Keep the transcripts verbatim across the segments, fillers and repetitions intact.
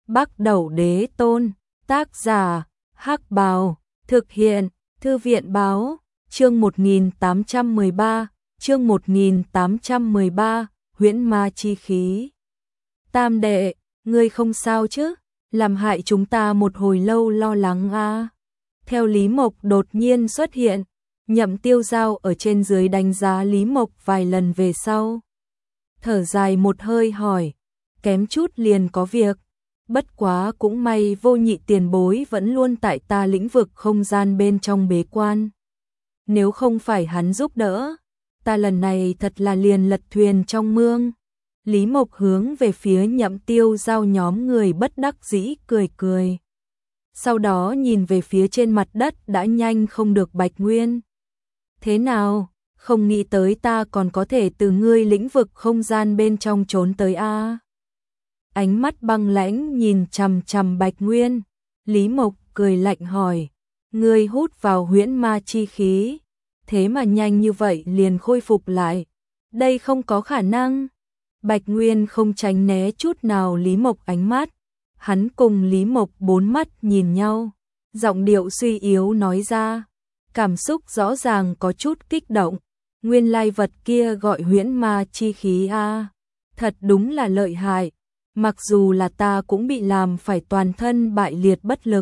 Bắc Đẩu Đế Tôn, tác giả, Hắc Bào, thực hiện, Thư viện báo, chương một nghìn tám trăm mười ba, chương một nghìn tám trăm mười ba, huyễn ma chi khí. Tam đệ, ngươi không sao chứ? Làm hại chúng ta một hồi lâu lo lắng a. À. Theo Lý Mộc đột nhiên xuất hiện, Nhậm Tiêu Giao ở trên dưới đánh giá Lý Mộc vài lần về sau. Thở dài một hơi hỏi, kém chút liền có việc, bất quá cũng may Vô Nhị tiền bối vẫn luôn tại ta lĩnh vực không gian bên trong bế quan. Nếu không phải hắn giúp đỡ, ta lần này thật là liền lật thuyền trong mương. Lý Mộc hướng về phía Nhậm Tiêu Giao nhóm người bất đắc dĩ cười cười. Sau đó nhìn về phía trên mặt đất đã nhanh không được Bạch Nguyên. Thế nào, không nghĩ tới ta còn có thể từ ngươi lĩnh vực không gian bên trong trốn tới a. À? Ánh mắt băng lãnh nhìn chằm chằm Bạch Nguyên, Lý Mộc cười lạnh hỏi, ngươi hút vào huyễn ma chi khí, thế mà nhanh như vậy liền khôi phục lại, đây không có khả năng. Bạch Nguyên không tránh né chút nào Lý Mộc ánh mắt, hắn cùng Lý Mộc bốn mắt nhìn nhau, giọng điệu suy yếu nói ra, cảm xúc rõ ràng có chút kích động, nguyên lai vật kia gọi huyễn ma chi khí a, à. Thật đúng là lợi hại, mặc dù là ta cũng bị làm phải toàn thân bại liệt bất lực.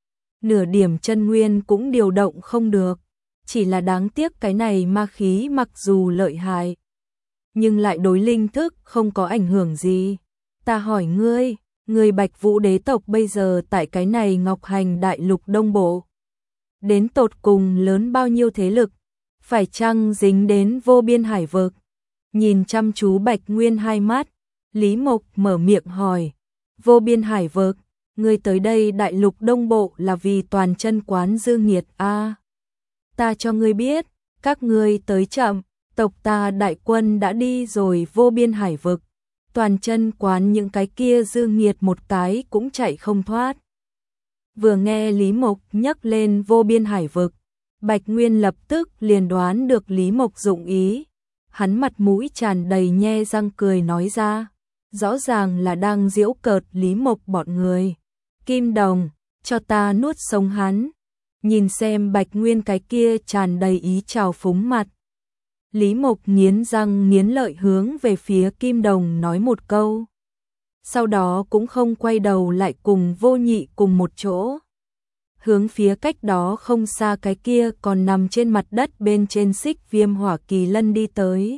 Nửa điểm chân nguyên cũng điều động không được, chỉ là đáng tiếc cái này ma khí mặc dù lợi hại, nhưng lại đối linh thức không có ảnh hưởng gì. Ta hỏi ngươi, người Bạch Vũ đế tộc bây giờ tại cái này Ngọc Hành đại lục đông bộ, đến tột cùng lớn bao nhiêu thế lực, phải chăng dính đến vô biên hải vực? Nhìn chăm chú Bạch Nguyên hai mắt, Lý Mộc mở miệng hỏi, vô biên hải vực, ngươi tới đây đại lục đông bộ là vì toàn chân quán dư nghiệt a. À, ta cho ngươi biết, các ngươi tới chậm, tộc ta đại quân đã đi rồi vô biên hải vực, toàn chân quán những cái kia dư nghiệt một cái cũng chạy không thoát. Vừa nghe Lý Mộc nhắc lên vô biên hải vực, Bạch Nguyên lập tức liền đoán được Lý Mộc dụng ý, hắn mặt mũi tràn đầy nhe răng cười nói ra, rõ ràng là đang giễu cợt Lý Mộc bọn người. Kim Đồng, cho ta nuốt sống hắn. Nhìn xem Bạch Nguyên cái kia tràn đầy ý trào phúng mặt, Lý Mộc nghiến răng nghiến lợi hướng về phía Kim Đồng nói một câu. Sau đó cũng không quay đầu lại cùng Vô Nhị cùng một chỗ. Hướng phía cách đó không xa cái kia còn nằm trên mặt đất bên trên xích viêm hỏa kỳ lân đi tới.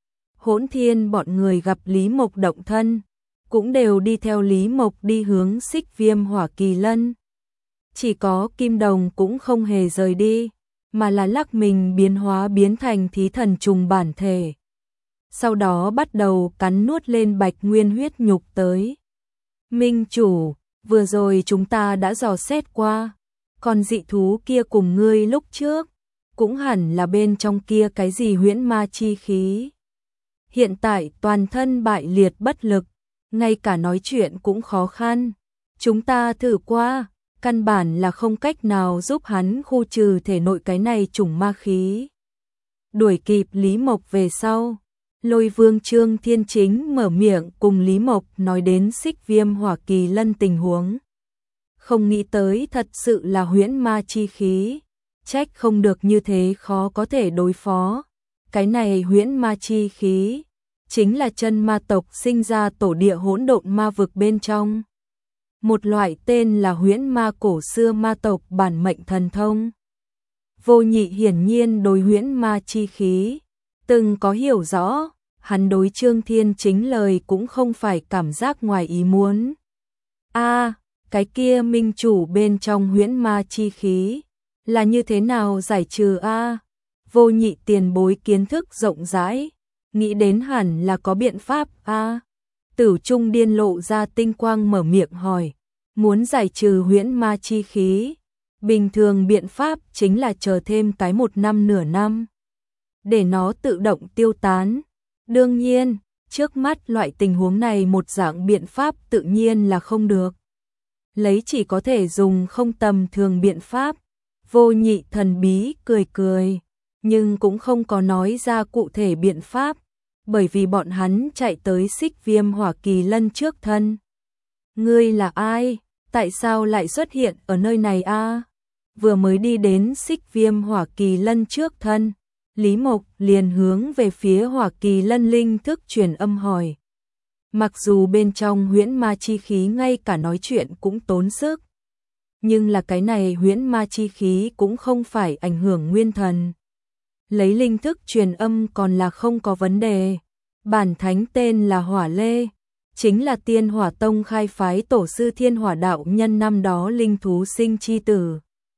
Hỗn Thiên bọn người gặp Lý Mộc động thân, cũng đều đi theo Lý Mộc đi hướng xích viêm hỏa kỳ lân. Chỉ có Kim Đồng cũng không hề rời đi, mà là lắc mình biến hóa biến thành thí thần trùng bản thể. Sau đó bắt đầu cắn nuốt lên Bạch Nguyên huyết nhục tới. Minh chủ, vừa rồi chúng ta đã dò xét qua, còn dị thú kia cùng ngươi lúc trước, cũng hẳn là bên trong kia cái gì huyễn ma chi khí. Hiện tại toàn thân bại liệt bất lực, ngay cả nói chuyện cũng khó khăn. Chúng ta thử qua, căn bản là không cách nào giúp hắn khu trừ thể nội cái này chủng ma khí. Đuổi kịp Lý Mộc về sau, Lôi Vương Trương Thiên Chính mở miệng cùng Lý Mộc nói đến xích viêm hỏa kỳ lân tình huống. Không nghĩ tới thật sự là huyễn ma chi khí, trách không được như thế khó có thể đối phó. Cái này huyễn ma chi khí, chính là chân ma tộc sinh ra tổ địa hỗn độn ma vực bên trong. Một loại tên là huyễn ma cổ xưa ma tộc bản mệnh thần thông. Vô Nhị hiển nhiên đối huyễn ma chi khí từng có hiểu rõ, hắn đối Trương Thiên Chính lời cũng không phải cảm giác ngoài ý muốn. A, à, cái kia minh chủ bên trong huyễn ma chi khí là như thế nào giải trừ a? À? Vô Nhị tiền bối kiến thức rộng rãi, nghĩ đến hẳn là có biện pháp a. À? Tử Trung Điên lộ ra tinh quang mở miệng hỏi, muốn giải trừ huyễn ma chi khí, bình thường biện pháp chính là chờ thêm cái một năm nửa năm, để nó tự động tiêu tán. Đương nhiên, trước mắt loại tình huống này một dạng biện pháp tự nhiên là không được. Lấy chỉ có thể dùng không tầm thường biện pháp. Vô Nhị thần bí cười cười, nhưng cũng không có nói ra cụ thể biện pháp, bởi vì bọn hắn chạy tới xích viêm hỏa kỳ lân trước thân. Ngươi là ai? Tại sao lại xuất hiện ở nơi này a? Vừa mới đi đến Xích Viêm Hỏa Kỳ Lân trước thân, Lý Mộc liền hướng về phía Hỏa Kỳ Lân linh thức truyền âm hỏi. Mặc dù bên trong huyễn ma chi khí ngay cả nói chuyện cũng tốn sức, nhưng là cái này huyễn ma chi khí cũng không phải ảnh hưởng nguyên thần. Lấy linh thức truyền âm còn là không có vấn đề. Bản thánh tên là Hỏa Lê, chính là Tiên Hỏa Tông khai phái tổ sư Thiên Hỏa đạo nhân năm đó linh thú sinh chi tử.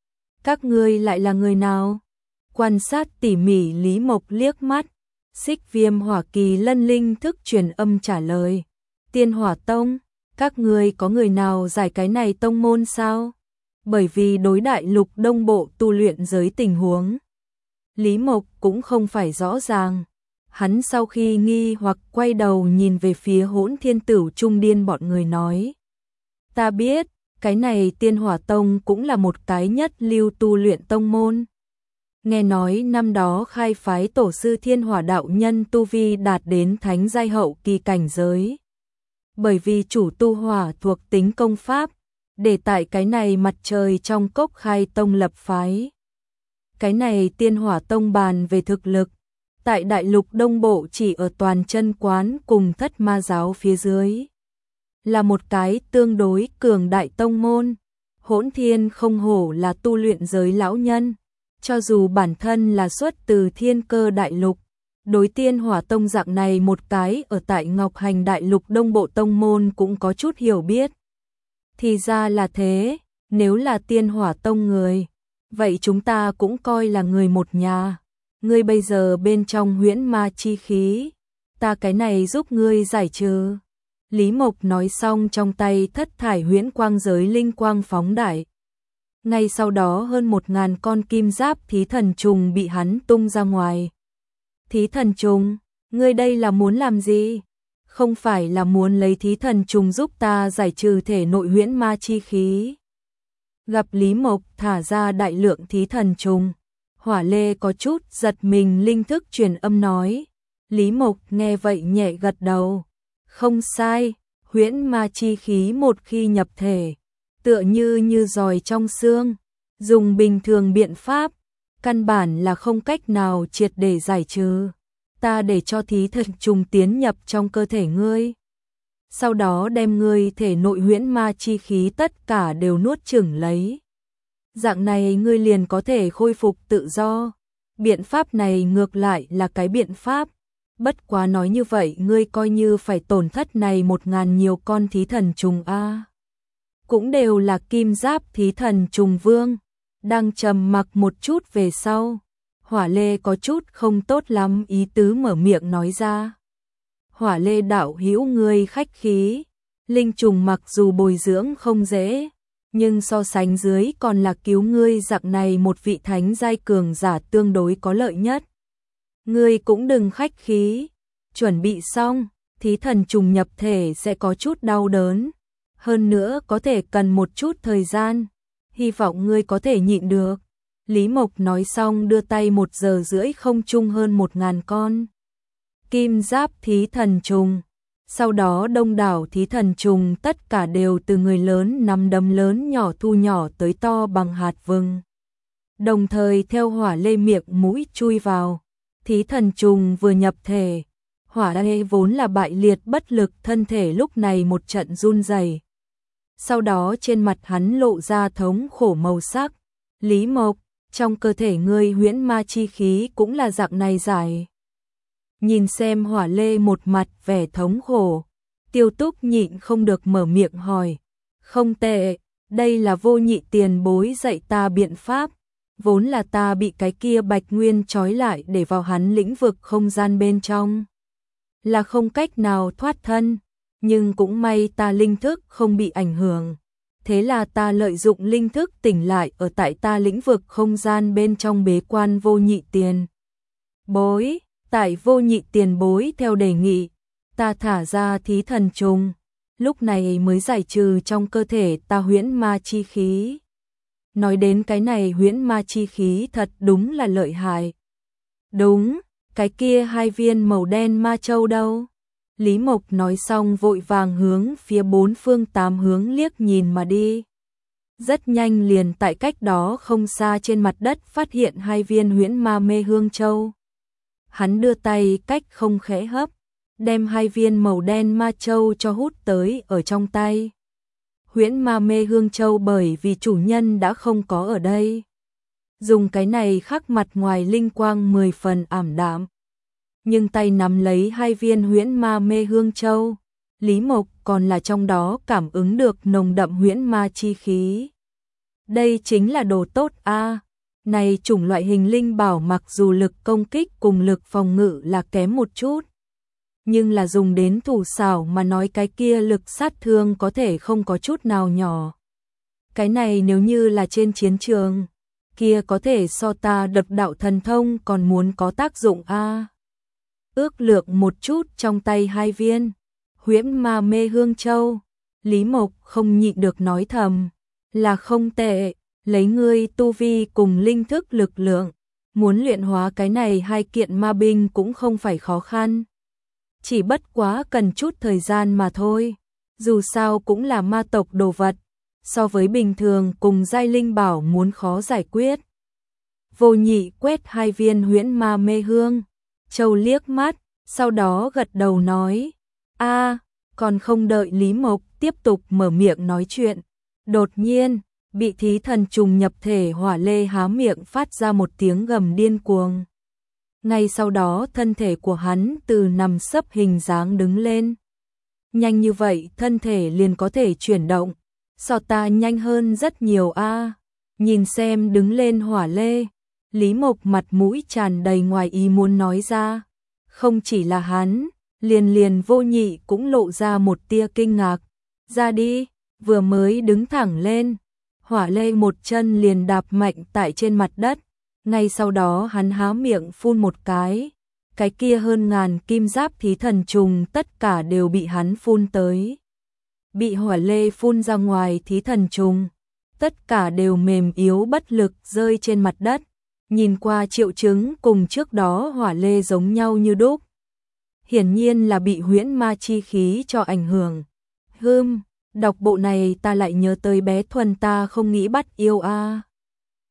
Các ngươi lại là người nào? Quan sát tỉ mỉ Lý Mộc liếc mắt, Xích Viêm Hỏa Kỳ Lân linh thức truyền âm trả lời. Tiên Hỏa Tông, các ngươi có người nào giải cái này tông môn sao? Bởi vì đối đại lục đông bộ tu luyện giới tình huống, Lý Mộc cũng không phải rõ ràng. Hắn sau khi nghi hoặc quay đầu nhìn về phía Hỗn Thiên Tửu Trung Điên bọn người nói. Ta biết, cái này Tiên Hỏa Tông cũng là một cái nhất lưu tu luyện tông môn. Nghe nói năm đó khai phái tổ sư Thiên Hỏa đạo nhân tu vi đạt đến thánh giai hậu kỳ cảnh giới. Bởi vì chủ tu hỏa thuộc tính công pháp, để tại cái này mặt trời trong cốc khai tông lập phái. Cái này Tiên Hỏa Tông bàn về thực lực, tại đại lục đông bộ chỉ ở toàn chân quán cùng thất ma giáo phía dưới. Là một cái tương đối cường đại tông môn. Hỗn Thiên không hổ là tu luyện giới lão nhân. Cho dù bản thân là xuất từ thiên cơ đại lục, đối Tiên Hỏa Tông dạng này một cái ở tại Ngọc Hành đại lục đông bộ tông môn cũng có chút hiểu biết. Thì ra là thế, nếu là Tiên Hỏa Tông người, vậy chúng ta cũng coi là người một nhà. Ngươi bây giờ bên trong huyễn ma chi khí, ta cái này giúp ngươi giải trừ. Lý Mộc nói xong trong tay thất thải huyễn quang giới linh quang phóng đại. Ngay sau đó hơn một ngàn con kim giáp thí thần trùng bị hắn tung ra ngoài. Thí thần trùng, ngươi đây là muốn làm gì? Không phải là muốn lấy thí thần trùng giúp ta giải trừ thể nội huyễn ma chi khí. Gặp Lý Mộc thả ra đại lượng thí thần trùng, Hỏa Lê có chút giật mình linh thức truyền âm nói. Lý Mộc nghe vậy nhẹ gật đầu. Không sai, huyễn ma chi khí một khi nhập thể, tựa như như giòi trong xương, dùng bình thường biện pháp, căn bản là không cách nào triệt để giải trừ. Ta để cho thí thần trùng tiến nhập trong cơ thể ngươi, sau đó đem ngươi thể nội huyễn ma chi khí tất cả đều nuốt chửng lấy. Dạng này ngươi liền có thể khôi phục tự do. Biện pháp này ngược lại là cái biện pháp. Bất quá nói như vậy ngươi coi như phải tổn thất này một ngàn nhiều con thí thần trùng a. Cũng đều là kim giáp thí thần trùng vương. Đang trầm mặc một chút về sau, Hỏa Lê có chút không tốt lắm ý tứ mở miệng nói ra. Hỏa Lê đạo hữu ngươi khách khí, linh trùng mặc dù bồi dưỡng không dễ, nhưng so sánh dưới còn là cứu ngươi dạng này một vị thánh giai cường giả tương đối có lợi nhất. Ngươi cũng đừng khách khí, chuẩn bị xong, thí thần trùng nhập thể sẽ có chút đau đớn, hơn nữa có thể cần một chút thời gian, hy vọng ngươi có thể nhịn được. Lý Mộc nói xong đưa tay một giờ rưỡi không chung hơn một ngàn con kim giáp thí thần trùng. Sau đó đông đảo thí thần trùng tất cả đều từ người lớn nắm đấm lớn nhỏ thu nhỏ tới to bằng hạt vừng. Đồng thời theo Hỏa Lê miệng mũi chui vào, thí thần trùng vừa nhập thể, Hỏa Lê vốn là bại liệt bất lực thân thể lúc này một trận run rẩy. Sau đó trên mặt hắn lộ ra thống khổ màu sắc. Lý Mộc, trong cơ thể ngươi huyễn ma chi khí cũng là dạng này giải. Nhìn xem Hỏa Lê một mặt vẻ thống khổ, Tiêu Túc nhịn không được mở miệng hỏi. Không tệ, đây là Vô Nhị tiền bối dạy ta biện pháp. Vốn là ta bị cái kia Bạch Nguyên trói lại để vào hắn lĩnh vực không gian bên trong, là không cách nào thoát thân, nhưng cũng may ta linh thức không bị ảnh hưởng. Thế là ta lợi dụng linh thức tỉnh lại ở tại ta lĩnh vực không gian bên trong bế quan Vô Nhị tiền bối. Tại Vô Nhị tiền bối theo đề nghị, ta thả ra thí thần trùng, lúc này mới giải trừ trong cơ thể ta huyễn ma chi khí. Nói đến cái này huyễn ma chi khí thật đúng là lợi hại. Đúng, cái kia hai viên màu đen ma châu đâu? Lý Mộc nói xong vội vàng hướng phía bốn phương tám hướng liếc nhìn mà đi. Rất nhanh liền tại cách đó không xa trên mặt đất phát hiện hai viên huyễn ma mê hương châu. Hắn đưa tay cách không khẽ hấp, đem hai viên màu đen ma châu cho hút tới ở trong tay. Huyễn ma mê hương châu bởi vì chủ nhân đã không có ở đây. Dùng cái này khắc mặt ngoài linh quang mười phần ảm đạm. Nhưng tay nắm lấy hai viên huyễn ma mê hương châu, Lý Mộc còn là trong đó cảm ứng được nồng đậm huyễn ma chi khí. Đây chính là đồ tốt a. Này chủng loại hình linh bảo mặc dù lực công kích cùng lực phòng ngự là kém một chút, nhưng là dùng đến thủ xảo mà nói cái kia lực sát thương có thể không có chút nào nhỏ. Cái này nếu như là trên chiến trường, kia có thể so ta đập đạo thần thông còn muốn có tác dụng a. Ước lượng một chút trong tay hai viên huyễn ma mê hương châu, Lý Mộc không nhịn được nói thầm, là không tệ, lấy ngươi tu vi cùng linh thức lực lượng, muốn luyện hóa cái này hai kiện ma binh cũng không phải khó khăn. Chỉ bất quá cần chút thời gian mà thôi, dù sao cũng là ma tộc đồ vật, so với bình thường cùng giai linh bảo muốn khó giải quyết. Vô Nhị quét hai viên huyễn ma mê hương châu liếc mắt, sau đó gật đầu nói, a, còn không đợi Lý Mộc tiếp tục mở miệng nói chuyện. Đột nhiên, bị thí thần trùng nhập thể Hỏa Lê há miệng phát ra một tiếng gầm điên cuồng. Ngay sau đó thân thể của hắn từ nằm sấp hình dáng đứng lên. Nhanh như vậy thân thể liền có thể chuyển động, so ta nhanh hơn rất nhiều a. Nhìn xem đứng lên Hỏa Lê, Lý Mộc mặt mũi tràn đầy ngoài ý muốn nói ra. Không chỉ là hắn, liền liền Vô Nhị cũng lộ ra một tia kinh ngạc. Ra đi, vừa mới đứng thẳng lên, Hỏa Lê một chân liền đạp mạnh tại trên mặt đất. Ngay sau đó hắn há miệng phun một cái, cái kia hơn ngàn kim giáp thí thần trùng tất cả đều bị hắn phun tới. Bị Hỏa Lê phun ra ngoài thí thần trùng, tất cả đều mềm yếu bất lực rơi trên mặt đất. Nhìn qua triệu chứng cùng trước đó Hỏa Lê giống nhau như đúc. Hiển nhiên là bị huyễn ma chi khí cho ảnh hưởng. Hừm, đọc bộ này ta lại nhớ tới bé Thuần ta không nghĩ bắt yêu a.